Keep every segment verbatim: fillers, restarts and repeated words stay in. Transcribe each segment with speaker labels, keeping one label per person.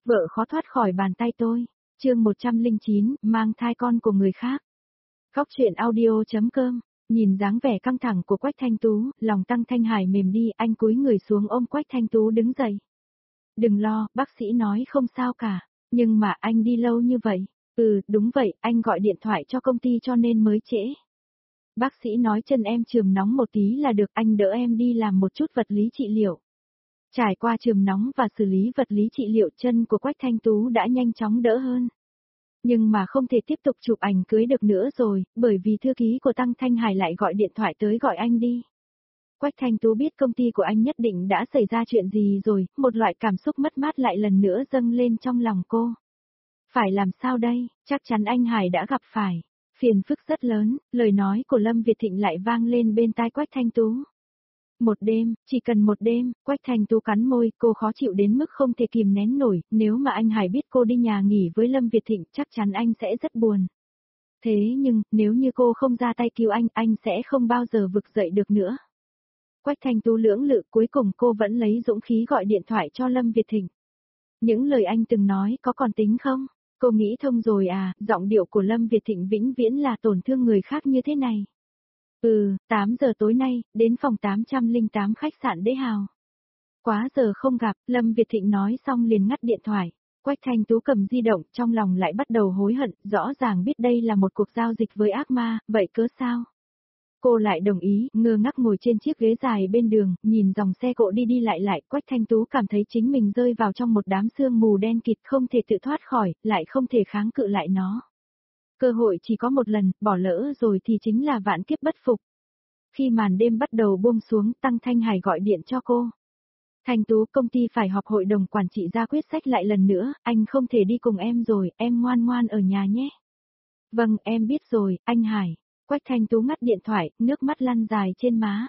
Speaker 1: vợ khó thoát khỏi bàn tay tôi. Chương một trăm lẻ chín, mang thai con của người khác. Góc truyện audio.com. Nhìn dáng vẻ căng thẳng của Quách Thanh Tú, lòng Tăng Thanh Hải mềm đi, anh cúi người xuống ôm Quách Thanh Tú đứng dậy. Đừng lo, bác sĩ nói không sao cả. Nhưng mà anh đi lâu như vậy. Ừ, đúng vậy, anh gọi điện thoại cho công ty cho nên mới trễ. Bác sĩ nói chân em chườm nóng một tí là được, anh đỡ em đi làm một chút vật lý trị liệu. Trải qua chườm nóng và xử lý vật lý trị liệu, chân của Quách Thanh Tú đã nhanh chóng đỡ hơn. Nhưng mà không thể tiếp tục chụp ảnh cưới được nữa rồi, bởi vì thư ký của Tăng Thanh Hải lại gọi điện thoại tới gọi anh đi. Quách Thanh Tú biết công ty của anh nhất định đã xảy ra chuyện gì rồi, một loại cảm xúc mất mát lại lần nữa dâng lên trong lòng cô. Phải làm sao đây, chắc chắn anh Hải đã gặp phải phiền phức rất lớn, lời nói của Lâm Việt Thịnh lại vang lên bên tai Quách Thanh Tú. Một đêm, chỉ cần một đêm, Quách Thanh Tú cắn môi, cô khó chịu đến mức không thể kìm nén nổi, nếu mà anh Hải biết cô đi nhà nghỉ với Lâm Việt Thịnh chắc chắn anh sẽ rất buồn. Thế nhưng, nếu như cô không ra tay cứu anh, anh sẽ không bao giờ vực dậy được nữa. Quách Thanh Tú lưỡng lự, cuối cùng cô vẫn lấy dũng khí gọi điện thoại cho Lâm Việt Thịnh. Những lời anh từng nói có còn tính không? Cô nghĩ thông rồi à, giọng điệu của Lâm Việt Thịnh vĩnh viễn là tổn thương người khác như thế này. Ừ, tám giờ tối nay, đến phòng tám trăm lẻ tám khách sạn Đế Hào. Quá giờ không gặp, Lâm Việt Thịnh nói xong liền ngắt điện thoại. Quách Thanh Tú cầm di động, trong lòng lại bắt đầu hối hận, rõ ràng biết đây là một cuộc giao dịch với ác ma, vậy cớ sao? Cô lại đồng ý, ngơ ngác ngồi trên chiếc ghế dài bên đường, nhìn dòng xe cộ đi đi lại lại, Quách Thanh Tú cảm thấy chính mình rơi vào trong một đám sương mù đen kịt, không thể tự thoát khỏi, lại không thể kháng cự lại nó. Cơ hội chỉ có một lần, bỏ lỡ rồi thì chính là vạn kiếp bất phục. Khi màn đêm bắt đầu buông xuống, Tăng Thanh Hải gọi điện cho cô. Thanh Tú, công ty phải họp hội đồng quản trị ra quyết sách lại lần nữa, anh không thể đi cùng em rồi, em ngoan ngoan ở nhà nhé. Vâng, em biết rồi, anh Hải. Quách Thanh Tú ngắt điện thoại, nước mắt lăn dài trên má.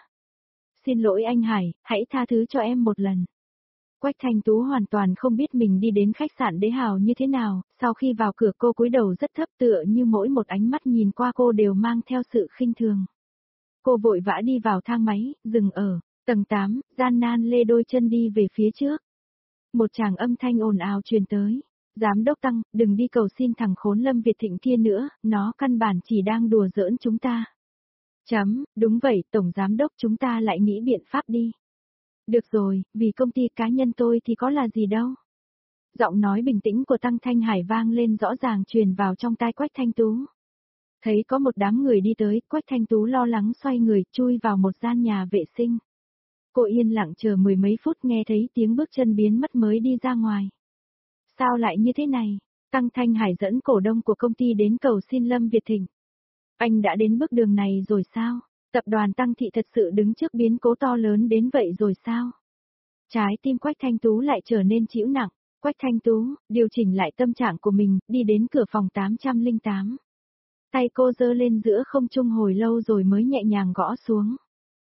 Speaker 1: Xin lỗi anh Hải, hãy tha thứ cho em một lần. Quách Thanh Tú hoàn toàn không biết mình đi đến khách sạn Đế Hào như thế nào, sau khi vào cửa cô cúi đầu rất thấp, tựa như mỗi một ánh mắt nhìn qua cô đều mang theo sự khinh thường. Cô vội vã đi vào thang máy, dừng ở tầng tám, gian nan lê đôi chân đi về phía trước. Một tràng âm thanh ồn ào truyền tới. Giám đốc Tăng, đừng đi cầu xin thằng khốn Lâm Việt Thịnh kia nữa, nó căn bản chỉ đang đùa giỡn chúng ta. Chấm, đúng vậy, Tổng Giám đốc, chúng ta lại nghĩ biện pháp đi. Được rồi, vì công ty cá nhân tôi thì có là gì đâu. Giọng nói bình tĩnh của Tăng Thanh Hải vang lên rõ ràng truyền vào trong tai Quách Thanh Tú. Thấy có một đám người đi tới, Quách Thanh Tú lo lắng xoay người, chui vào một gian nhà vệ sinh. Cô yên lặng chờ mười mấy phút, nghe thấy tiếng bước chân biến mất mới đi ra ngoài. Sao lại như thế này? Tăng Thanh Hải dẫn cổ đông của công ty đến cầu xin Lâm Việt Thịnh. Anh đã đến bước đường này rồi sao? Tập đoàn Tăng Thị thật sự đứng trước biến cố to lớn đến vậy rồi sao? Trái tim Quách Thanh Tú lại trở nên chịu nặng. Quách Thanh Tú, điều chỉnh lại tâm trạng của mình, đi đến cửa phòng tám trăm lẻ tám. Tay cô giơ lên giữa không trung hồi lâu rồi mới nhẹ nhàng gõ xuống.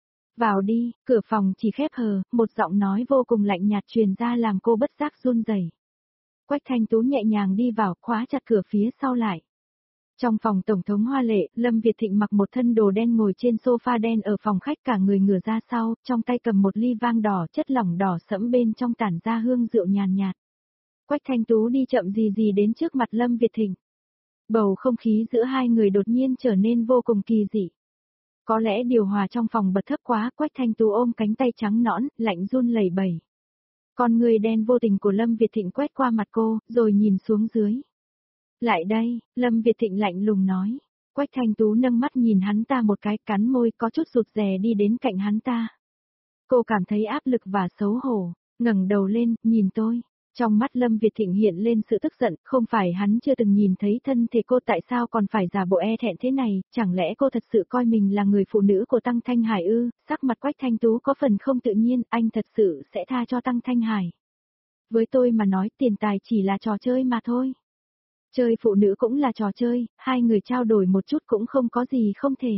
Speaker 1: Vào đi, cửa phòng chỉ khép hờ, một giọng nói vô cùng lạnh nhạt truyền ra làm cô bất giác run rẩy. Quách Thanh Tú nhẹ nhàng đi vào, khóa chặt cửa phía sau lại. Trong phòng tổng thống hoa lệ, Lâm Việt Thịnh mặc một thân đồ đen ngồi trên sofa đen ở phòng khách, cả người ngửa ra sau, trong tay cầm một ly vang đỏ, chất lỏng đỏ sẫm bên trong tản ra hương rượu nhàn nhạt. Quách Thanh Tú đi chậm gì gì đến trước mặt Lâm Việt Thịnh. Bầu không khí giữa hai người đột nhiên trở nên vô cùng kỳ dị. Có lẽ điều hòa trong phòng bật thấp quá, Quách Thanh Tú ôm cánh tay trắng nõn, lạnh run lẩy bẩy. Con người đen vô tình của Lâm Việt Thịnh quét qua mặt cô, rồi nhìn xuống dưới. Lại đây, Lâm Việt Thịnh lạnh lùng nói. Quách Thanh Tú nâng mắt nhìn hắn ta một cái, cắn môi, có chút rụt rè đi đến cạnh hắn ta. Cô cảm thấy áp lực và xấu hổ, ngẩng đầu lên, nhìn tôi. Trong mắt Lâm Việt Thịnh hiện lên sự tức giận, không phải hắn chưa từng nhìn thấy thân thể cô, tại sao còn phải giả bộ e thẹn thế này, chẳng lẽ cô thật sự coi mình là người phụ nữ của Tăng Thanh Hải ư? Sắc mặt Quách Thanh Tú có phần không tự nhiên, anh thật sự sẽ tha cho Tăng Thanh Hải. Với tôi mà nói, tiền tài chỉ là trò chơi mà thôi. Chơi phụ nữ cũng là trò chơi, hai người trao đổi một chút cũng không có gì không thể.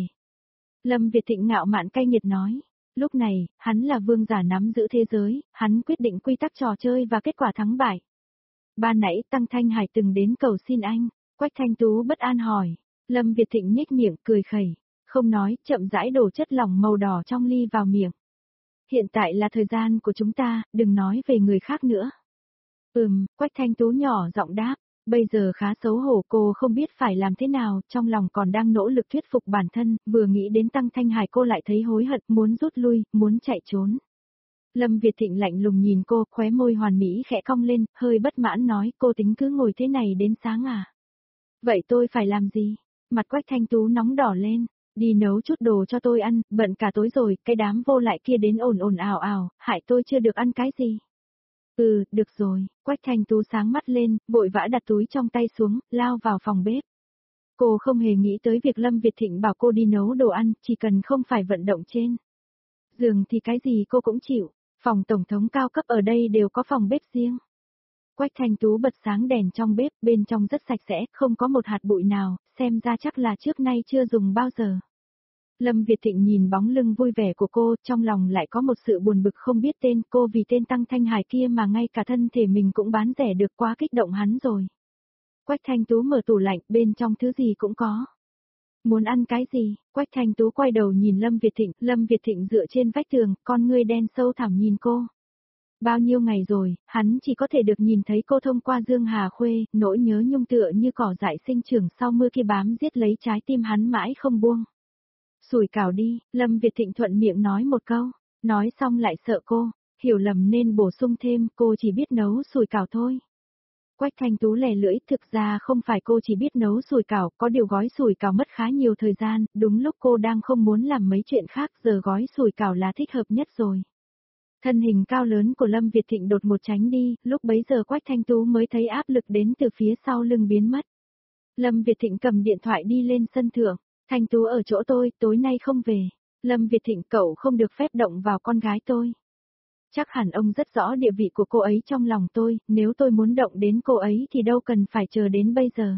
Speaker 1: Lâm Việt Thịnh ngạo mạn cay nghiệt nói. Lúc này, hắn là vương giả nắm giữ thế giới, hắn quyết định quy tắc trò chơi và kết quả thắng bại. Ban nãy Tăng Thanh Hải từng đến cầu xin anh, Quách Thanh Tú bất an hỏi. Lâm Việt Thịnh nhếch miệng, cười khẩy, không nói, chậm rãi đổ chất lỏng màu đỏ trong ly vào miệng. Hiện tại là thời gian của chúng ta, đừng nói về người khác nữa. Ừm, Quách Thanh Tú nhỏ giọng đáp. Bây giờ khá xấu hổ, cô không biết phải làm thế nào, trong lòng còn đang nỗ lực thuyết phục bản thân, vừa nghĩ đến Tăng Thanh Hải cô lại thấy hối hận, muốn rút lui, muốn chạy trốn. Lâm Việt Thịnh lạnh lùng nhìn cô, khóe môi hoàn mỹ khẽ cong lên, hơi bất mãn nói, cô tính cứ ngồi thế này đến sáng à? Vậy tôi phải làm gì? Mặt Quách Thanh Tú nóng đỏ lên, đi nấu chút đồ cho tôi ăn, bận cả tối rồi, cái đám vô lại kia đến ồn ồn ào ào, hại tôi chưa được ăn cái gì. Ừ, được rồi, Quách Thanh Tú sáng mắt lên, vội vã đặt túi trong tay xuống, lao vào phòng bếp. Cô không hề nghĩ tới việc Lâm Việt Thịnh bảo cô đi nấu đồ ăn, chỉ cần không phải vận động trên giường thì cái gì cô cũng chịu, phòng tổng thống cao cấp ở đây đều có phòng bếp riêng. Quách Thanh Tú bật sáng đèn trong bếp, bên trong rất sạch sẽ, không có một hạt bụi nào, xem ra chắc là trước nay chưa dùng bao giờ. Lâm Việt Thịnh nhìn bóng lưng vui vẻ của cô, trong lòng lại có một sự buồn bực không biết tên, cô vì tên Tăng Thanh Hải kia mà ngay cả thân thể mình cũng bán rẻ được, quá kích động hắn rồi. Quách Thanh Tú mở tủ lạnh, bên trong thứ gì cũng có. Muốn ăn cái gì? Quách Thanh Tú quay đầu nhìn Lâm Việt Thịnh, Lâm Việt Thịnh dựa trên vách tường, con ngươi đen sâu thẳm nhìn cô. Bao nhiêu ngày rồi, hắn chỉ có thể được nhìn thấy cô thông qua Dương Hà Khuê, nỗi nhớ nhung tựa như cỏ dại sinh trưởng sau mưa kia bám giết lấy trái tim hắn mãi không buông. Sủi cảo đi, Lâm Việt Thịnh thuận miệng nói một câu, nói xong lại sợ cô, hiểu lầm nên bổ sung thêm, cô chỉ biết nấu sủi cảo thôi. Quách Thanh Tú lè lưỡi, thực ra không phải cô chỉ biết nấu sủi cảo, có điều gói sủi cảo mất khá nhiều thời gian, đúng lúc cô đang không muốn làm mấy chuyện khác, giờ gói sủi cảo là thích hợp nhất rồi. Thân hình cao lớn của Lâm Việt Thịnh đột một tránh đi, lúc bấy giờ Quách Thanh Tú mới thấy áp lực đến từ phía sau lưng biến mất. Lâm Việt Thịnh cầm điện thoại đi lên sân thượng, Thanh Tú ở chỗ tôi, tối nay không về. Lâm Việt Thịnh, cậu không được phép động vào con gái tôi. Chắc hẳn ông rất rõ địa vị của cô ấy trong lòng tôi, nếu tôi muốn động đến cô ấy thì đâu cần phải chờ đến bây giờ.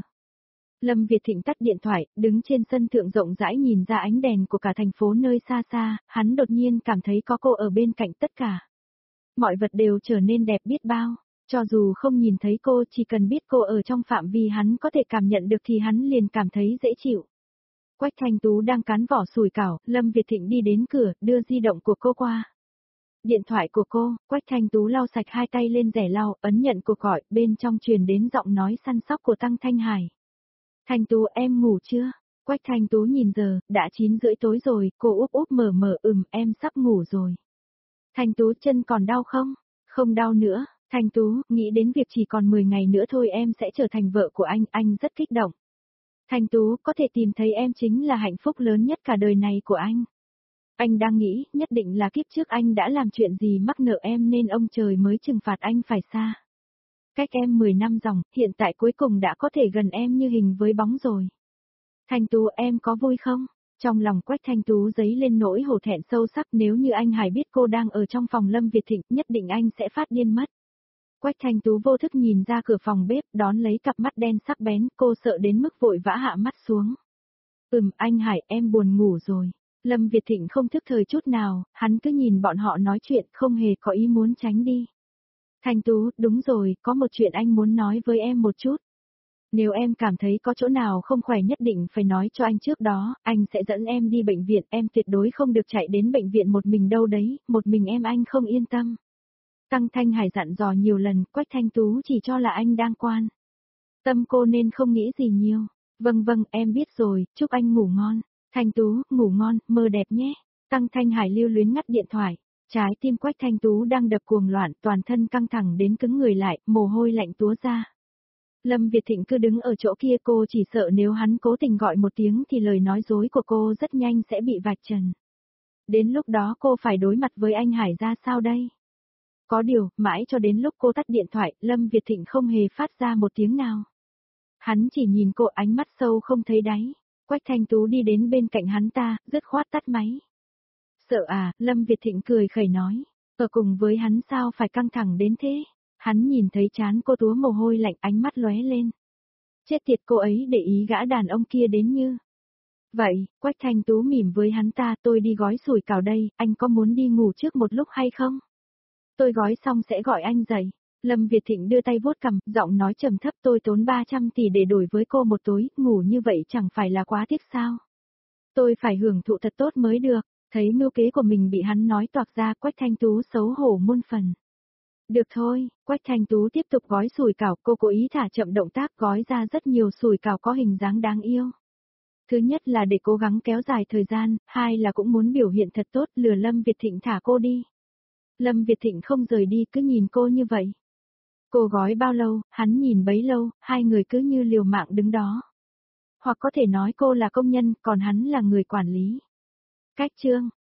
Speaker 1: Lâm Việt Thịnh tắt điện thoại, đứng trên sân thượng rộng rãi nhìn ra ánh đèn của cả thành phố nơi xa xa, hắn đột nhiên cảm thấy có cô ở bên cạnh tất cả. Mọi vật đều trở nên đẹp biết bao, cho dù không nhìn thấy cô, chỉ cần biết cô ở trong phạm vi hắn có thể cảm nhận được thì hắn liền cảm thấy dễ chịu. Quách Thanh Tú đang cán vỏ sủi cảo, Lâm Việt Thịnh đi đến cửa, đưa di động của cô qua. Điện thoại của cô, Quách Thanh Tú lau sạch hai tay lên rẻ lau, ấn nhận cuộc gọi, bên trong truyền đến giọng nói săn sóc của Tăng Thanh Hải. Thanh Tú, em ngủ chưa? Quách Thanh Tú nhìn giờ, đã chín rưỡi tối rồi, cô úp úp mở mở, ừm, em sắp ngủ rồi. Thanh Tú, chân còn đau không? Không đau nữa. Thanh Tú, nghĩ đến việc chỉ còn mười ngày nữa thôi em sẽ trở thành vợ của anh, anh rất kích động. Thanh Tú, có thể tìm thấy em chính là hạnh phúc lớn nhất cả đời này của anh. Anh đang nghĩ, nhất định là kiếp trước anh đã làm chuyện gì mắc nợ em nên ông trời mới trừng phạt anh phải xa. Cách em mười năm dòng, hiện tại cuối cùng đã có thể gần em như hình với bóng rồi. Thanh Tú, em có vui không? Trong lòng Quách Thanh Tú dấy lên nỗi hổ thẹn sâu sắc, nếu như anh Hải biết cô đang ở trong phòng Lâm Việt Thịnh, nhất định anh sẽ phát điên mất. Quách Thanh Tú vô thức nhìn ra cửa phòng bếp, đón lấy cặp mắt đen sắc bén, cô sợ đến mức vội vã hạ mắt xuống. Ừm, anh Hải, em buồn ngủ rồi. Lâm Việt Thịnh không thức thời chút nào, hắn cứ nhìn bọn họ nói chuyện, không hề có ý muốn tránh đi. Thanh Tú, đúng rồi, có một chuyện anh muốn nói với em một chút. Nếu em cảm thấy có chỗ nào không khỏe nhất định phải nói cho anh trước đó, anh sẽ dẫn em đi bệnh viện, em tuyệt đối không được chạy đến bệnh viện một mình đâu đấy, một mình em anh không yên tâm. Tăng Thanh Hải dặn dò nhiều lần, Quách Thanh Tú chỉ cho là anh đang quan tâm cô nên không nghĩ gì nhiều. Vâng vâng, em biết rồi, chúc anh ngủ ngon. Thanh Tú, ngủ ngon, mơ đẹp nhé. Tăng Thanh Hải lưu luyến ngắt điện thoại. Trái tim Quách Thanh Tú đang đập cuồng loạn, toàn thân căng thẳng đến cứng người lại, mồ hôi lạnh túa ra. Lâm Việt Thịnh cứ đứng ở chỗ kia, cô chỉ sợ nếu hắn cố tình gọi một tiếng thì lời nói dối của cô rất nhanh sẽ bị vạch trần. Đến lúc đó cô phải đối mặt với anh Hải ra sao đây? Có điều, mãi cho đến lúc cô tắt điện thoại, Lâm Việt Thịnh không hề phát ra một tiếng nào. Hắn chỉ nhìn cô, ánh mắt sâu không thấy đáy. Quách Thanh Tú đi đến bên cạnh hắn ta, dứt khoát tắt máy. Sợ à, Lâm Việt Thịnh cười khẩy nói. Ở cùng với hắn sao phải căng thẳng đến thế? Hắn nhìn thấy trán cô túa mồ hôi lạnh, ánh mắt lóe lên. Chết tiệt, cô ấy để ý gã đàn ông kia đến như. Vậy, Quách Thanh Tú mỉm với hắn ta, tôi đi gói sủi cảo đây, anh có muốn đi ngủ trước một lúc hay không? Tôi gói xong sẽ gọi anh dậy. Lâm Việt Thịnh đưa tay vuốt cằm, giọng nói trầm thấp, tôi tốn ba trăm tỷ để đổi với cô một tối, ngủ như vậy chẳng phải là quá tiếc sao? Tôi phải hưởng thụ thật tốt mới được, thấy mưu kế của mình bị hắn nói toạc ra, Quách Thanh Tú xấu hổ muôn phần. Được thôi, Quách Thanh Tú tiếp tục gói sủi cảo, cô cố ý thả chậm động tác gói ra rất nhiều sủi cảo có hình dáng đáng yêu. Thứ nhất là để cố gắng kéo dài thời gian, hai là cũng muốn biểu hiện thật tốt lừa Lâm Việt Thịnh thả cô đi. Lâm Việt Thịnh không rời đi cứ nhìn cô như vậy. Cô gói bao lâu, hắn nhìn bấy lâu, hai người cứ như liều mạng đứng đó. Hoặc có thể nói cô là công nhân, còn hắn là người quản lý. Cách chương